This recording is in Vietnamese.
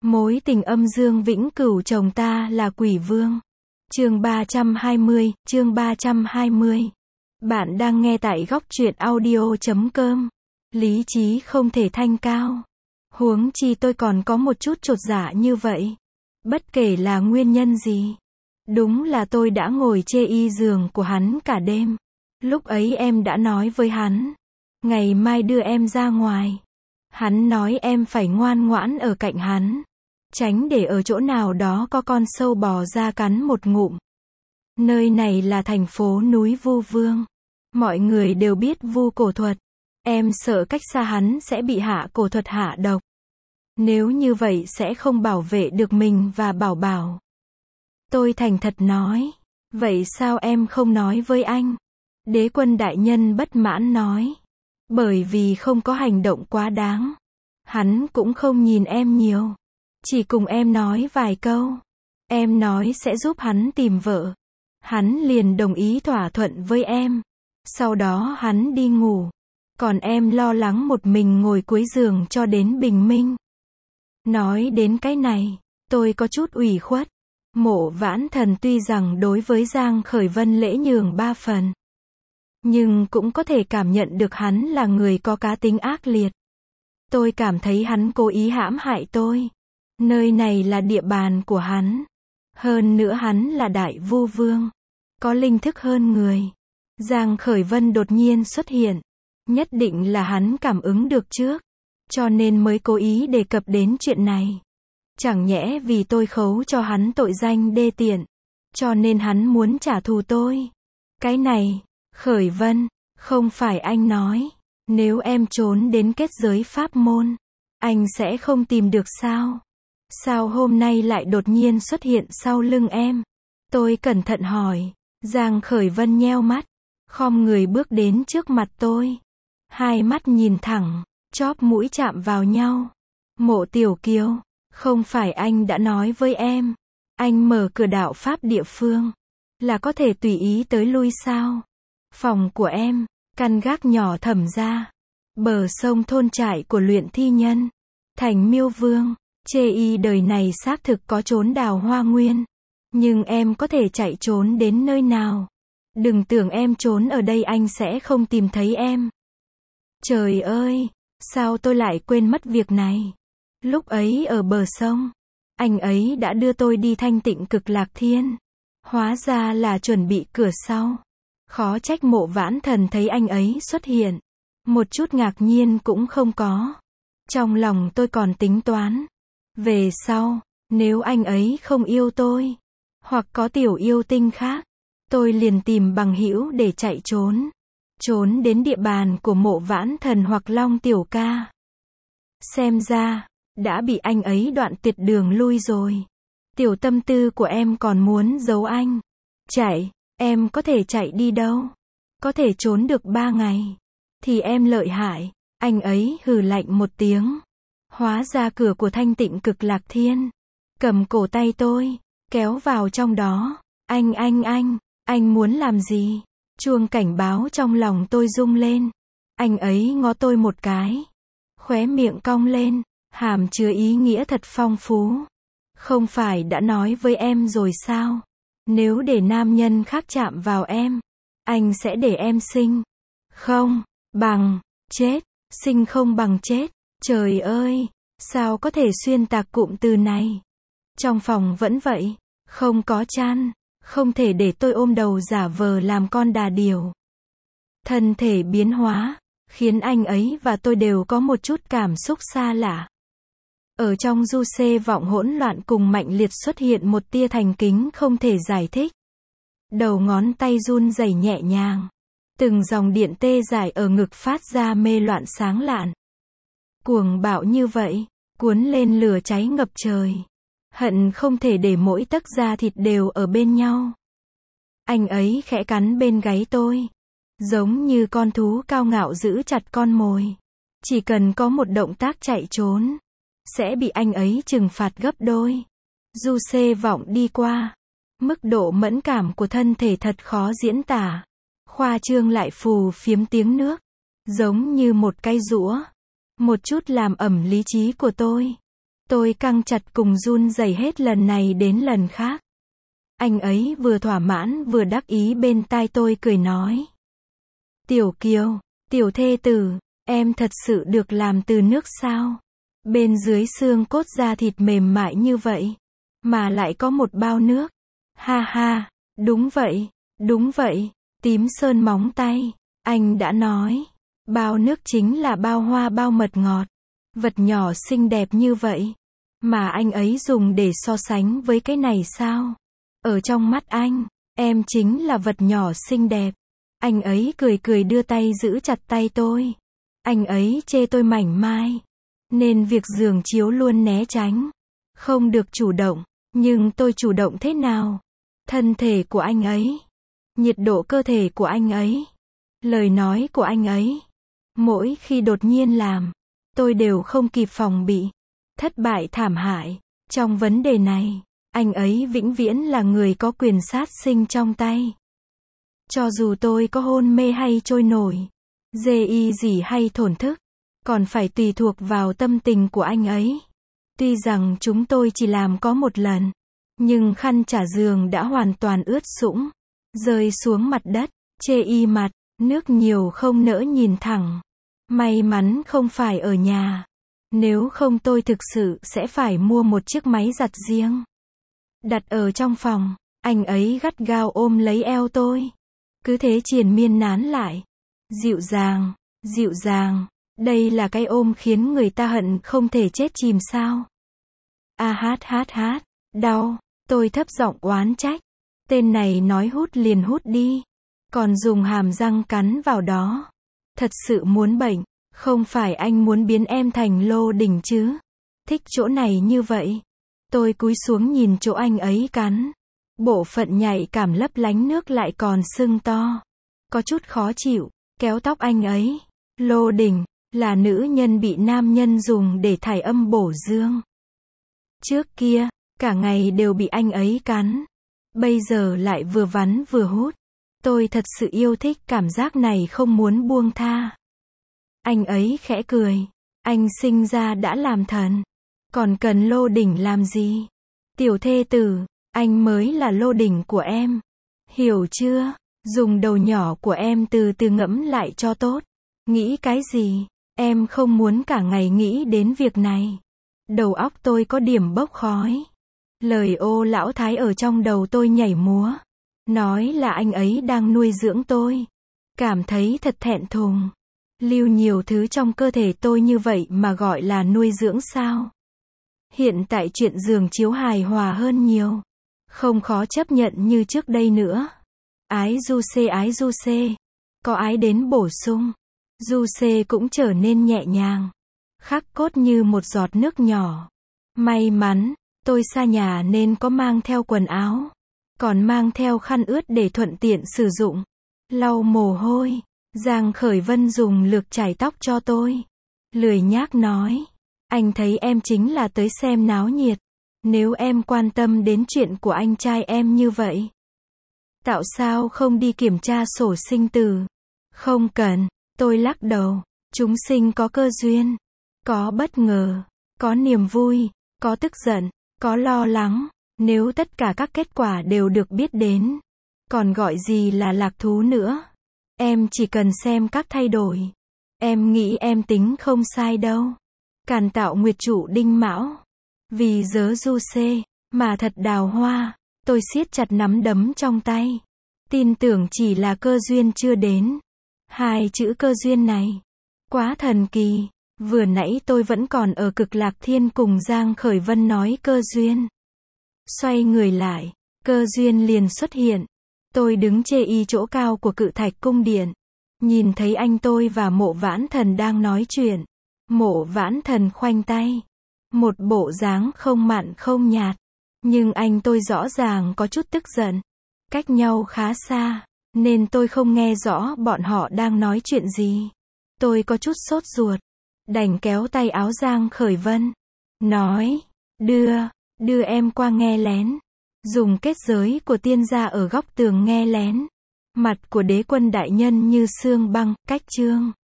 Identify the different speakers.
Speaker 1: Mối tình âm dương vĩnh cửu chồng ta là quỷ vương. Chương 320, chương 320. Bạn đang nghe tại góc truyện audio.com. Lý trí không thể thanh cao. Huống chi tôi còn có một chút chột dạ như vậy. Bất kể là nguyên nhân gì. Đúng là tôi đã ngồi chê y giường của hắn cả đêm. Lúc ấy em đã nói với hắn. Ngày mai đưa em ra ngoài. Hắn nói em phải ngoan ngoãn ở cạnh hắn. Tránh để ở chỗ nào đó có con sâu bò ra cắn một ngụm. Nơi này là thành phố núi Vu Vương. Mọi người đều biết vu cổ thuật. Em sợ cách xa hắn sẽ bị hạ cổ thuật hạ độc. Nếu như vậy sẽ không bảo vệ được mình và Bảo Bảo. Tôi thành thật nói. Vậy sao em không nói với anh? Đế quân đại nhân bất mãn nói. Bởi vì không có hành động quá đáng. Hắn cũng không nhìn em nhiều. Chỉ cùng em nói vài câu. Em nói sẽ giúp hắn tìm vợ. Hắn liền đồng ý thỏa thuận với em. Sau đó hắn đi ngủ. Còn em lo lắng một mình ngồi cuối giường cho đến bình minh. Nói đến cái này, tôi có chút ủy khuất. Mộ Vãn Thần tuy rằng đối với Giang Khởi Vân lễ nhường 3 phần. Nhưng cũng có thể cảm nhận được hắn là người có cá tính ác liệt. Tôi cảm thấy hắn cố ý hãm hại tôi. Nơi này là địa bàn của hắn. Hơn nữa hắn là đại vu vương. Có linh thức hơn người. Giang Khởi Vân đột nhiên xuất hiện. Nhất định là hắn cảm ứng được trước. Cho nên mới cố ý đề cập đến chuyện này. Chẳng nhẽ vì tôi khấu cho hắn tội danh đê tiện. Cho nên hắn muốn trả thù tôi. Cái này, Khởi Vân, không phải anh nói. Nếu em trốn đến kết giới pháp môn, anh sẽ không tìm được sao? Sao hôm nay lại đột nhiên xuất hiện sau lưng em? Tôi cẩn thận hỏi. Giang Khởi Vân nheo mắt, khom người bước đến trước mặt tôi. Hai mắt nhìn thẳng, chóp mũi chạm vào nhau. Mộ Tiểu Kiều, không phải anh đã nói với em, anh mở cửa đạo pháp địa phương, là có thể tùy ý tới lui sao? Phòng của em, căn gác nhỏ Thẩm gia, bờ sông thôn trại của luyện thi nhân, thành Miêu Vương. Chê y đời này xác thực có trốn đào hoa nguyên. Nhưng em có thể chạy trốn đến nơi nào? Đừng tưởng em trốn ở đây anh sẽ không tìm thấy em. Trời ơi, sao tôi lại quên mất việc này? Lúc ấy ở bờ sông, anh ấy đã đưa tôi đi Thanh Tịnh Cực Lạc Thiên. Hóa ra là chuẩn bị cửa sau. Khó trách Mộ Vãn Thần thấy anh ấy xuất hiện. Một chút ngạc nhiên cũng không có. Trong lòng tôi còn tính toán. Về sau, nếu anh ấy không yêu tôi, hoặc có tiểu yêu tinh khác, tôi liền tìm bằng hữu để chạy trốn. Trốn đến địa bàn của Mộ Vãn Thần hoặc Long Tiểu Ca. Xem ra, đã bị anh ấy đoạn tuyệt đường lui rồi. Tiểu tâm tư của em còn muốn giấu anh. Chạy, em có thể chạy đi đâu? Có thể trốn được 3 ngày. Thì em lợi hại. Anh ấy hừ lạnh một tiếng. Hóa ra cửa của Thanh Tịnh Cực Lạc Thiên. Cầm cổ tay tôi, kéo vào trong đó. Anh muốn làm gì? Chuông cảnh báo trong lòng tôi rung lên. Anh ấy ngó tôi một cái. Khóe miệng cong lên, hàm chứa ý nghĩa thật phong phú. Không phải đã nói với em rồi sao? Nếu để nam nhân khác chạm vào em, anh sẽ để em sinh. Không, bằng, chết. Sinh không bằng chết. Trời ơi, sao có thể xuyên tạc cụm từ này? Trong phòng vẫn vậy, không có chăn, không thể để tôi ôm đầu giả vờ làm con đà điểu. Thân thể biến hóa, khiến anh ấy và tôi đều có một chút cảm xúc xa lạ. Ở trong du xê vọng hỗn loạn cùng mạnh liệt xuất hiện một tia thành kính không thể giải thích. Đầu ngón tay run rẩy nhẹ nhàng. Từng dòng điện tê dại ở ngực phát ra mê loạn sáng lạn. Cuồng bạo như vậy, cuốn lên lửa cháy ngập trời. Hận không thể để mỗi tấc da thịt đều ở bên nhau. Anh ấy khẽ cắn bên gáy tôi. Giống như con thú cao ngạo giữ chặt con mồi. Chỉ cần có một động tác chạy trốn, sẽ bị anh ấy trừng phạt gấp đôi. Du xê vọng đi qua. Mức độ mẫn cảm của thân thể thật khó diễn tả. Khoa trương lại phù phiếm tiếng nước. Giống như một cái giũa. Một chút làm ẩm lý trí của tôi. Tôi căng chặt cùng run rẩy hết lần này đến lần khác. Anh ấy vừa thỏa mãn vừa đắc ý bên tai tôi cười nói. Tiểu Kiều, tiểu thê tử, em thật sự được làm từ nước sao? Bên dưới xương cốt da thịt mềm mại như vậy, mà lại có một bao nước. Ha ha, đúng vậy, tím sơn móng tay, anh đã nói. Bao nước chính là bao hoa bao mật ngọt. Vật nhỏ xinh đẹp như vậy, mà anh ấy dùng để so sánh với cái này sao? Ở trong mắt anh, em chính là vật nhỏ xinh đẹp. Anh ấy cười cười đưa tay giữ chặt tay tôi. Anh ấy chê tôi mảnh mai, nên việc giường chiếu luôn né tránh. Không được chủ động, nhưng tôi chủ động thế nào? Thân thể của anh ấy, nhiệt độ cơ thể của anh ấy, lời nói của anh ấy. Mỗi khi đột nhiên làm, tôi đều không kịp phòng bị. Thất bại thảm hại. Trong vấn đề này, anh ấy vĩnh viễn là người có quyền sát sinh trong tay. Cho dù tôi có hôn mê hay trôi nổi, dê gì hay thổn thức, còn phải tùy thuộc vào tâm tình của anh ấy. Tuy rằng chúng tôi chỉ làm có một lần, nhưng khăn chả giường đã hoàn toàn ướt sũng, rơi xuống mặt đất, chê mặt, nước nhiều không nỡ nhìn thẳng. May mắn không phải ở nhà. Nếu không tôi thực sự sẽ phải mua một chiếc máy giặt riêng. Đặt ở trong phòng, anh ấy gắt gao ôm lấy eo tôi. Cứ thế triền miên nán lại. Dịu dàng, đây là cái ôm khiến người ta hận không thể chết chìm sao. Hát, đau, tôi thấp giọng oán trách. Tên này nói hút liền hút đi, còn dùng hàm răng cắn vào đó. Thật sự muốn bệnh, không phải anh muốn biến em thành lô đỉnh chứ. Thích chỗ này như vậy. Tôi cúi xuống nhìn chỗ anh ấy cắn. Bộ phận nhạy cảm lấp lánh nước lại còn sưng to. Có chút khó chịu, kéo tóc anh ấy. Lô đỉnh, là nữ nhân bị nam nhân dùng để thải âm bổ dương. Trước kia, cả ngày đều bị anh ấy cắn. Bây giờ lại vừa vắn vừa hút. Tôi thật sự yêu thích cảm giác này không muốn buông tha. Anh ấy khẽ cười. Anh sinh ra đã làm thần. Còn cần lô đỉnh làm gì? Tiểu thê tử, anh mới là lô đỉnh của em. Hiểu chưa? Dùng đầu nhỏ của em từ từ ngẫm lại cho tốt. Nghĩ cái gì? Em không muốn cả ngày nghĩ đến việc này. Đầu óc tôi có điểm bốc khói. Lời ô lão thái ở trong đầu tôi nhảy múa. Nói là anh ấy đang nuôi dưỡng tôi. Cảm thấy thật thẹn thùng. Lưu nhiều thứ trong cơ thể tôi như vậy mà gọi là nuôi dưỡng sao? Hiện tại chuyện giường chiếu hài hòa hơn nhiều. Không khó chấp nhận như trước đây nữa. Ái du xê. Có ái đến bổ sung. Du xê cũng trở nên nhẹ nhàng. Khắc cốt như một giọt nước nhỏ. May mắn, tôi xa nhà nên có mang theo quần áo. Còn mang theo khăn ướt để thuận tiện sử dụng. Lau mồ hôi. Giang Khởi Vân dùng lược chải tóc cho tôi. Lười nhác nói. Anh thấy em chính là tới xem náo nhiệt. Nếu em quan tâm đến chuyện của anh trai em như vậy, tại sao không đi kiểm tra sổ sinh tử? Không cần. Tôi lắc đầu. Chúng sinh có cơ duyên. Có bất ngờ. Có niềm vui. Có tức giận. Có lo lắng. Nếu tất cả các kết quả đều được biết đến, còn gọi gì là lạc thú nữa? Em chỉ cần xem các thay đổi. Em nghĩ em tính không sai đâu. Càn Tạo Nguyệt Trụ Đinh Mão. Vì dớ du xê, mà thật đào hoa. Tôi siết chặt nắm đấm trong tay. Tin tưởng chỉ là cơ duyên chưa đến. Hai chữ cơ duyên này. Quá thần kỳ. Vừa nãy tôi vẫn còn ở Cực Lạc Thiên cùng Giang Khởi Vân nói cơ duyên. Xoay người lại, cơ duyên liền xuất hiện. Tôi đứng chê chỗ cao của Cự Thạch cung điện. Nhìn thấy anh tôi và Mộ Vãn Thần đang nói chuyện. Mộ Vãn Thần khoanh tay. Một bộ dáng không mặn không nhạt. Nhưng anh tôi rõ ràng có chút tức giận. Cách nhau khá xa, nên tôi không nghe rõ bọn họ đang nói chuyện gì. Tôi có chút sốt ruột. Đành kéo tay áo Giang Khởi Vân. Nói, đưa em qua nghe lén. Dùng kết giới của tiên gia ở góc tường nghe lén. Mặt của đế quân đại nhân như xương băng, cách chương.